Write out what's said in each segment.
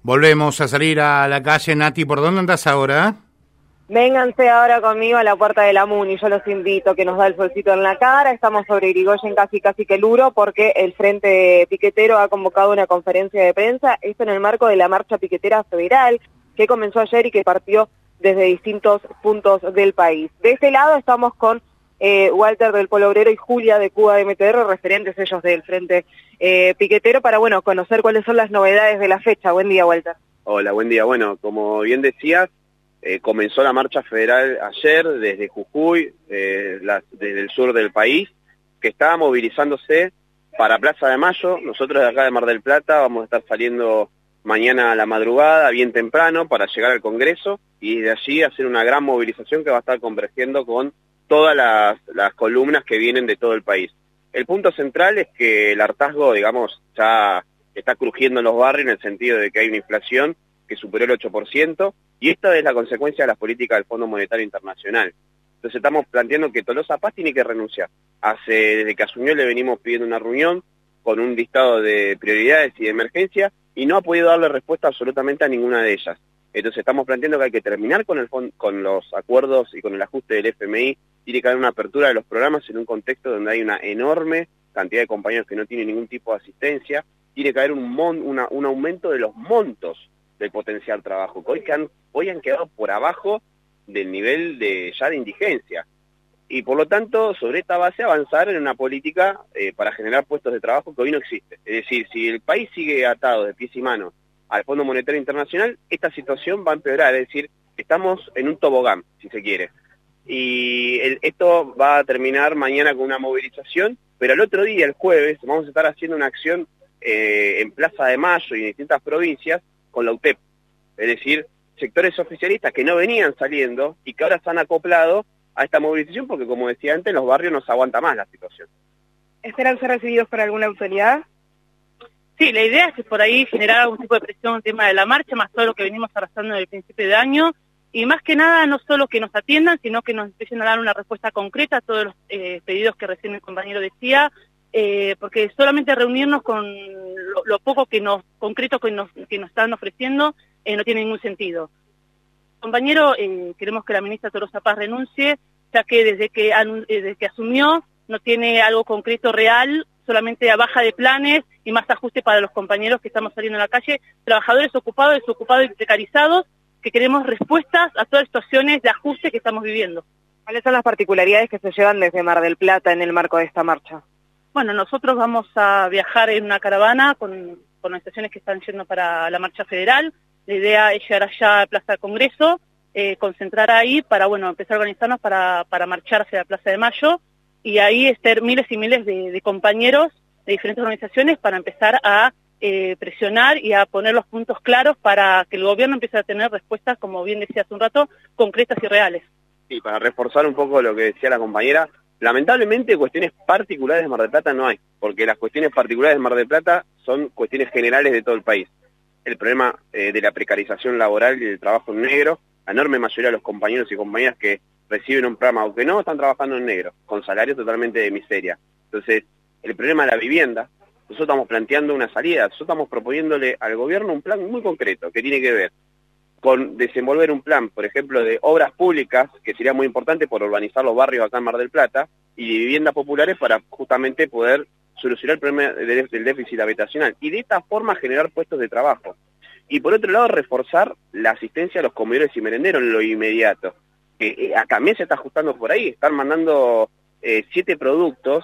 Volvemos a salir a la calle. Nati, ¿por dónde andás ahora? Vénganse ahora conmigo a la puerta de la Muni, yo los invito, que nos da el solcito en la cara. Estamos sobre Irigoyen, casi que Luro, porque el Frente Piquetero ha convocado una conferencia de prensa, esto en el marco de la marcha piquetera federal, que comenzó ayer y que partió desde distintos puntos del país. De este lado estamos con Walter del Polo Obrero y Julia de Cuba de MTR, referentes ellos del Frente Piquetero, para conocer cuáles son las novedades de la fecha. Buen día, Walter. Hola, buen día. Bueno, como bien decías, comenzó la marcha federal ayer desde Jujuy, desde el sur del país, que estaba movilizándose para Plaza de Mayo. Nosotros de acá de Mar del Plata vamos a estar saliendo mañana a la madrugada, bien temprano, para llegar al Congreso y de allí hacer una gran movilización que va a estar convergiendo con todas las columnas que vienen de todo el país. El punto central es que el hartazgo, digamos, ya está crujiendo en los barrios en el sentido de que hay una inflación que superó el 8%, y esta es la consecuencia de las políticas del Fondo Monetario Internacional. Entonces estamos planteando que Tolosa Paz tiene que renunciar. Desde que asumió le venimos pidiendo una reunión con un listado de prioridades y de emergencia, y no ha podido darle respuesta absolutamente a ninguna de ellas. Entonces estamos planteando que hay que terminar con los acuerdos y con el ajuste del FMI, tiene que haber una apertura de los programas en un contexto donde hay una enorme cantidad de compañeros que no tienen ningún tipo de asistencia, tiene que haber un aumento de los montos del potencial trabajo, que hoy han quedado por abajo del nivel de indigencia. Y por lo tanto, sobre esta base avanzar en una política para generar puestos de trabajo que hoy no existe. Es decir, si el país sigue atado de pies y manos al Fondo Monetario Internacional, esta situación va a empeorar, es decir, estamos en un tobogán, si se quiere. Y esto va a terminar mañana con una movilización, pero el otro día, el jueves, vamos a estar haciendo una acción en Plaza de Mayo y en distintas provincias con la UTEP. Es decir, sectores oficialistas que no venían saliendo y que ahora se han acoplado a esta movilización porque, como decía antes, en los barrios no se aguanta más la situación. ¿Esperan ser recibidos por alguna autoridad? Sí, la idea es por ahí generar algún tipo de presión en el tema de la marcha, más todo lo que venimos arrastrando desde el principio de año, y más que nada no solo que nos atiendan, sino que nos empiecen a dar una respuesta concreta a todos los pedidos que recién el compañero decía, porque solamente reunirnos con lo poco concreto que nos están ofreciendo no tiene ningún sentido. Compañero, queremos que la ministra Tolosa Paz renuncie, ya que desde que asumió no tiene algo concreto real, solamente a baja de planes y más ajuste para los compañeros que estamos saliendo a la calle, trabajadores ocupados, desocupados y precarizados, que queremos respuestas a todas las situaciones de ajuste que estamos viviendo. ¿Cuáles son las particularidades que se llevan desde Mar del Plata en el marco de esta marcha? Bueno, nosotros vamos a viajar en una caravana con organizaciones que están yendo para la marcha federal. La idea es llegar allá a Plaza del Congreso, concentrar ahí para, empezar a organizarnos para marchar hacia la Plaza de Mayo, y ahí estar miles y miles de compañeros de diferentes organizaciones para empezar a presionar y a poner los puntos claros para que el gobierno empiece a tener respuestas, como bien decía hace un rato, concretas y reales. Sí, para reforzar un poco lo que decía la compañera, lamentablemente cuestiones particulares de Mar del Plata no hay, porque las cuestiones particulares de Mar del Plata son cuestiones generales de todo el país. El problema de la precarización laboral y del trabajo en negro, la enorme mayoría de los compañeros y compañeras que reciben un programa, aunque no están trabajando en negro, con salarios totalmente de miseria. Entonces, el problema de la vivienda, nosotros estamos planteando una salida, nosotros estamos proponiéndole al gobierno un plan muy concreto, que tiene que ver con desenvolver un plan, por ejemplo, de obras públicas, que sería muy importante por urbanizar los barrios acá en Mar del Plata, y de viviendas populares para justamente poder solucionar el problema del déficit habitacional, y de esta forma generar puestos de trabajo. Y por otro lado, reforzar la asistencia a los comedores y merenderos en lo inmediato, que también se está ajustando por ahí, están mandando 7 productos,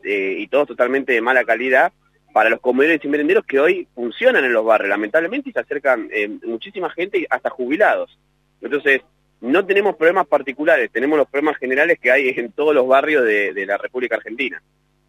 y todos totalmente de mala calidad, para los comedores y merenderos que hoy funcionan en los barrios, lamentablemente, y se acercan muchísima gente, hasta jubilados. Entonces, no tenemos problemas particulares, tenemos los problemas generales que hay en todos los barrios de la República Argentina.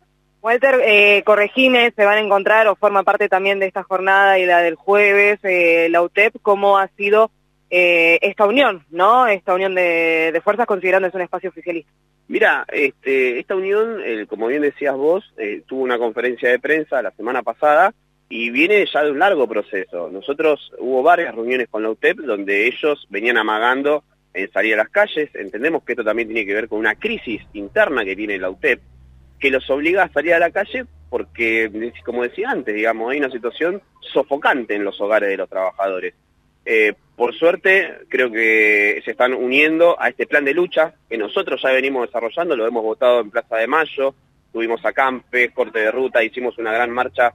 Walter, corregime, se van a encontrar o forma parte también de esta jornada y la del jueves, la UTEP, ¿cómo ha sido esta unión, ¿no? Esta unión de fuerzas, considerando que es un espacio oficialista? Mira, esta unión, como bien decías vos, tuvo una conferencia de prensa la semana pasada y viene ya de un largo proceso. Hubo varias reuniones con la UTEP donde ellos venían amagando en salir a las calles. Entendemos que esto también tiene que ver con una crisis interna que tiene la UTEP, que los obliga a salir a la calle porque, como decía antes, digamos, hay una situación sofocante en los hogares de los trabajadores. Por suerte, creo que se están uniendo a este plan de lucha que nosotros ya venimos desarrollando, lo hemos votado en Plaza de Mayo, tuvimos acampes, corte de ruta, hicimos una gran marcha,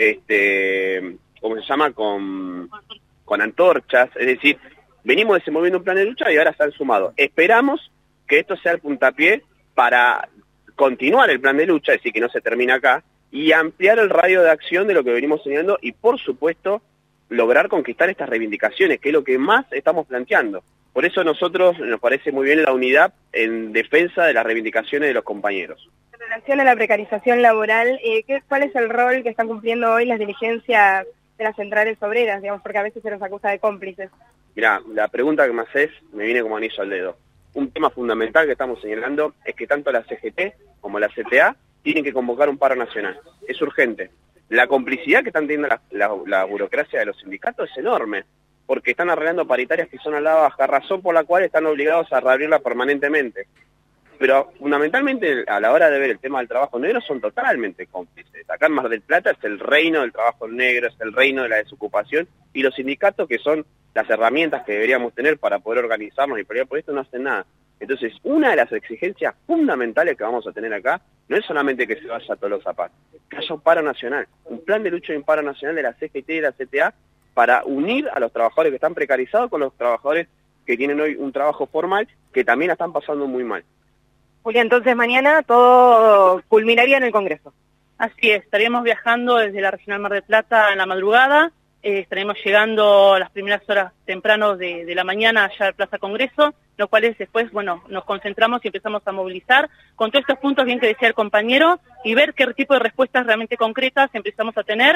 ¿cómo se llama?, con antorchas, es decir, venimos desenvolviendo un plan de lucha y ahora se han sumado. Esperamos que esto sea el puntapié para continuar el plan de lucha, es decir, que no se termina acá, y ampliar el radio de acción de lo que venimos señalando y, por supuesto, lograr conquistar estas reivindicaciones, que es lo que más estamos planteando. Por eso a nosotros nos parece muy bien la unidad en defensa de las reivindicaciones de los compañeros. En relación a la precarización laboral, ¿cuál es el rol que están cumpliendo hoy las dirigencias de las centrales obreras, digamos, porque a veces se nos acusa de cómplices? Mirá, la pregunta que me haces me viene como anillo al dedo. Un tema fundamental que estamos señalando es que tanto la CGT como la CTA tienen que convocar un paro nacional. Es urgente. La complicidad que están teniendo la burocracia de los sindicatos es enorme, porque están arreglando paritarias que son a la baja, razón por la cual están obligados a reabrirla permanentemente. Pero fundamentalmente a la hora de ver el tema del trabajo negro son totalmente cómplices. Acá en Mar del Plata es el reino del trabajo negro, es el reino de la desocupación, y los sindicatos, que son las herramientas que deberíamos tener para poder organizarnos y pelear por esto, no hacen nada. Entonces, una de las exigencias fundamentales que vamos a tener acá no es solamente que se vaya Tolosa Paz, que haya un paro nacional, un plan de lucha y un paro nacional de la CGT y de la CTA para unir a los trabajadores que están precarizados con los trabajadores que tienen hoy un trabajo formal, que también la están pasando muy mal. Julia, entonces mañana todo culminaría en el Congreso. Así es, estaríamos viajando desde la Regional Mar del Plata en la madrugada, estaremos llegando a las primeras horas temprano de la mañana allá al Plaza Congreso, los cuales después, bueno, nos concentramos y empezamos a movilizar con todos estos puntos bien que decía el compañero y ver qué tipo de respuestas realmente concretas empezamos a tener.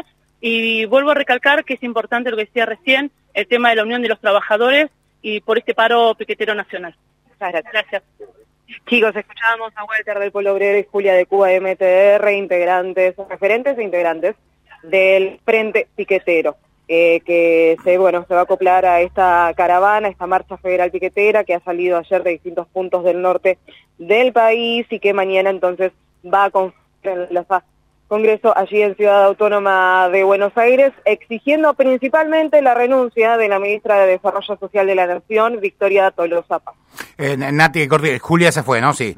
Y vuelvo a recalcar que es importante lo que decía recién, el tema de la unión de los trabajadores y por este paro piquetero nacional. Muchas gracias. Gracias. Chicos, escuchábamos a Walter del Polo Obrero y Julia de Cuba de MTR, referentes e integrantes del Frente Piquetero, que se va a acoplar a esta caravana, esta marcha federal piquetera que ha salido ayer de distintos puntos del norte del país y que mañana entonces va a confluir en el Congreso allí en Ciudad Autónoma de Buenos Aires, exigiendo principalmente la renuncia de la ministra de Desarrollo Social de la Nación, Victoria Tolosa Paz. Nati, Julia se fue, ¿no? Sí.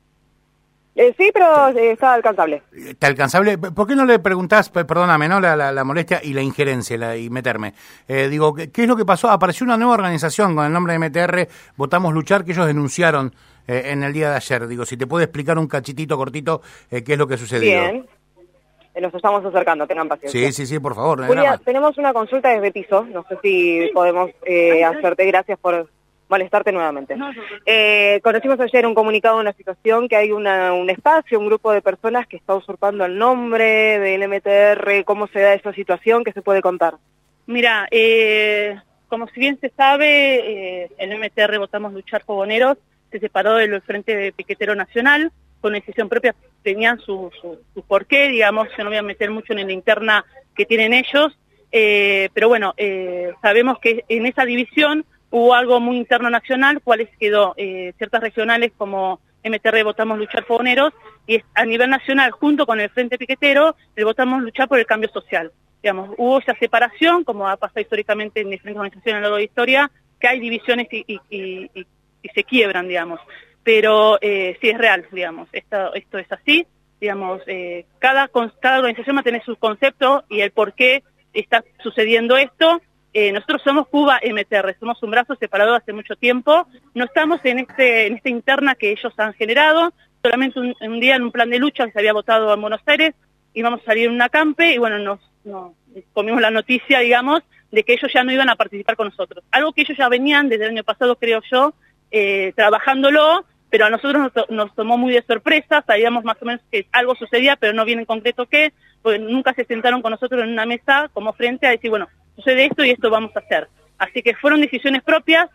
Sí, pero está alcanzable. ¿Está alcanzable? ¿Por qué no le preguntás, perdóname, ¿no? La molestia y la injerencia y meterme? Digo, ¿qué es lo que pasó? Apareció una nueva organización con el nombre de MTR, Votamos Luchar, que ellos denunciaron en el día de ayer. Digo, si te puede explicar un cachitito cortito qué es lo que sucedió. Bien. Nos estamos acercando, tengan paciencia. Sí, por favor. Julia, tenemos una consulta desde piso, no sé si podemos hacerte, gracias por molestarte nuevamente. Conocimos ayer un comunicado de una situación que hay un espacio, un grupo de personas que está usurpando el nombre del MTR, ¿cómo se da esa situación? ¿Qué se puede contar? Mira, como si bien se sabe, el MTR Votamos Luchar Fogoneros se separó del Frente Piquetero Nacional, con decisión propia tenían su porqué, digamos, yo no voy a meter mucho en la interna que tienen ellos, pero bueno, sabemos que en esa división hubo algo muy interno nacional, cuales quedó ciertas regionales como MTR Votamos Luchar Fogoneros, y a nivel nacional, junto con el Frente Piquetero, el Votamos Luchar por el Cambio Social. Digamos, hubo esa separación, como ha pasado históricamente en diferentes organizaciones a lo largo de la historia, que hay divisiones y se quiebran, digamos. Pero sí es real, digamos, esto es así, digamos, cada organización va a tener su concepto y el por qué está sucediendo esto. Nosotros somos Cuba MTR, somos un brazo separado hace mucho tiempo, no estamos en esta interna que ellos han generado, solamente un día en un plan de lucha que se había votado en Buenos Aires, íbamos a salir en un acampe y bueno, nos comimos la noticia, digamos, de que ellos ya no iban a participar con nosotros. Algo que ellos ya venían desde el año pasado, creo yo, trabajándolo, pero a nosotros nos tomó muy de sorpresa, sabíamos más o menos que algo sucedía, pero no bien en concreto qué, porque nunca se sentaron con nosotros en una mesa como frente a decir, bueno, sucede esto y esto vamos a hacer. Así que fueron decisiones propias,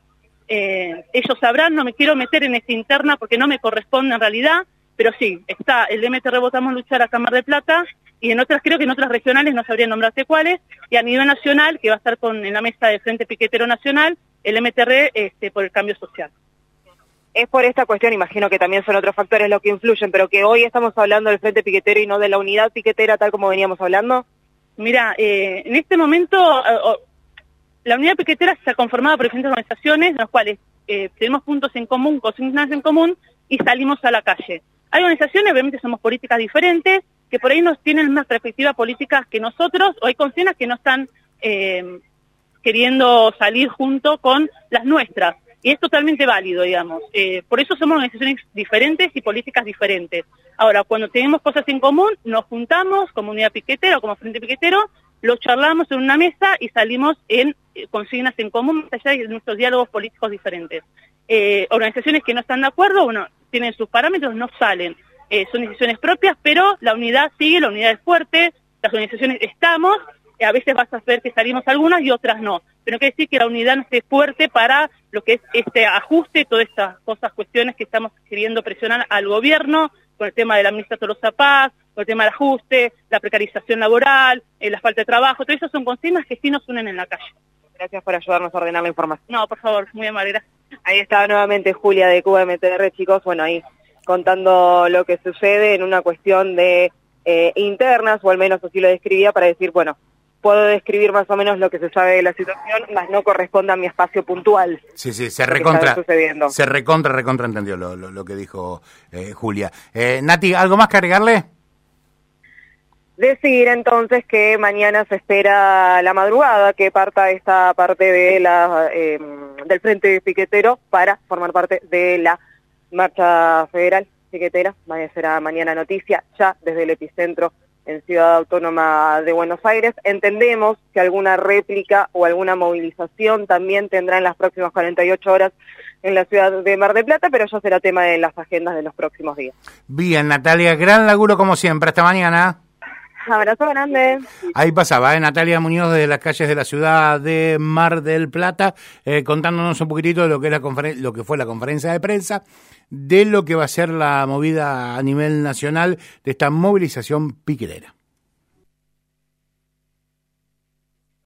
ellos sabrán, no me quiero meter en esta interna porque no me corresponde en realidad, pero sí, está el MTR Votamos Luchar acá en Mar del Plata, y en otras, creo que en otras regionales no sabría nombrarte cuáles, y a nivel nacional, que va a estar en la mesa del Frente Piquetero Nacional, el MTR por el Cambio Social. Es por esta cuestión, imagino que también son otros factores los que influyen, pero que hoy estamos hablando del Frente Piquetero y no de la unidad piquetera tal como veníamos hablando. Mira, en este momento la unidad piquetera está conformada por diferentes organizaciones, en las cuales tenemos puntos en común, consignas en común, y salimos a la calle. Hay organizaciones, obviamente somos políticas diferentes, que por ahí nos tienen una perspectiva política que nosotros, o hay consignas que no están queriendo salir junto con las nuestras. Y es totalmente válido, digamos. Por eso somos organizaciones diferentes y políticas diferentes. Ahora, cuando tenemos cosas en común, nos juntamos como unidad piquetera o como frente piquetero, lo charlamos en una mesa y salimos en consignas en común, más allá de nuestros diálogos políticos diferentes. Organizaciones que no están de acuerdo, bueno, tienen sus parámetros, no salen. Son decisiones propias, pero la unidad sigue, la unidad es fuerte, las organizaciones estamos, a veces vas a ver que salimos algunas y otras no. Pero no quiere decir que la unidad no esté fuerte para lo que es este ajuste, todas estas cosas, cuestiones que estamos queriendo presionar al gobierno, con el tema de la ministra Tolosa Paz, con el tema del ajuste, la precarización laboral, la falta de trabajo, todo eso son consignas que sí nos unen en la calle. Gracias por ayudarnos a ordenar la información. No, por favor, muy amable, gracias. Ahí estaba nuevamente Julia de Cuba MTR, chicos, bueno, ahí contando lo que sucede en una cuestión de internas, o al menos así lo describía, para decir, bueno, puedo describir más o menos lo que se sabe de la situación, más no corresponde a mi espacio puntual. Sí, se recontra entendió lo que dijo Julia. Nati, ¿algo más que agregarle? Decir entonces que mañana se espera la madrugada que parta esta parte de del Frente Piquetero para formar parte de la marcha federal piquetera. Será mañana noticia, ya desde el epicentro en Ciudad Autónoma de Buenos Aires. Entendemos que alguna réplica o alguna movilización también tendrá en las próximas 48 horas en la ciudad de Mar del Plata, pero ya será tema de las agendas de los próximos días. Bien, Natalia, gran laburo como siempre. Hasta mañana. Abrazo grande. Ahí pasaba, Natalia Muñoz desde las calles de la ciudad de Mar del Plata, contándonos un poquitito de lo que es lo que fue la conferencia de prensa, de lo que va a ser la movida a nivel nacional de esta movilización piquetera.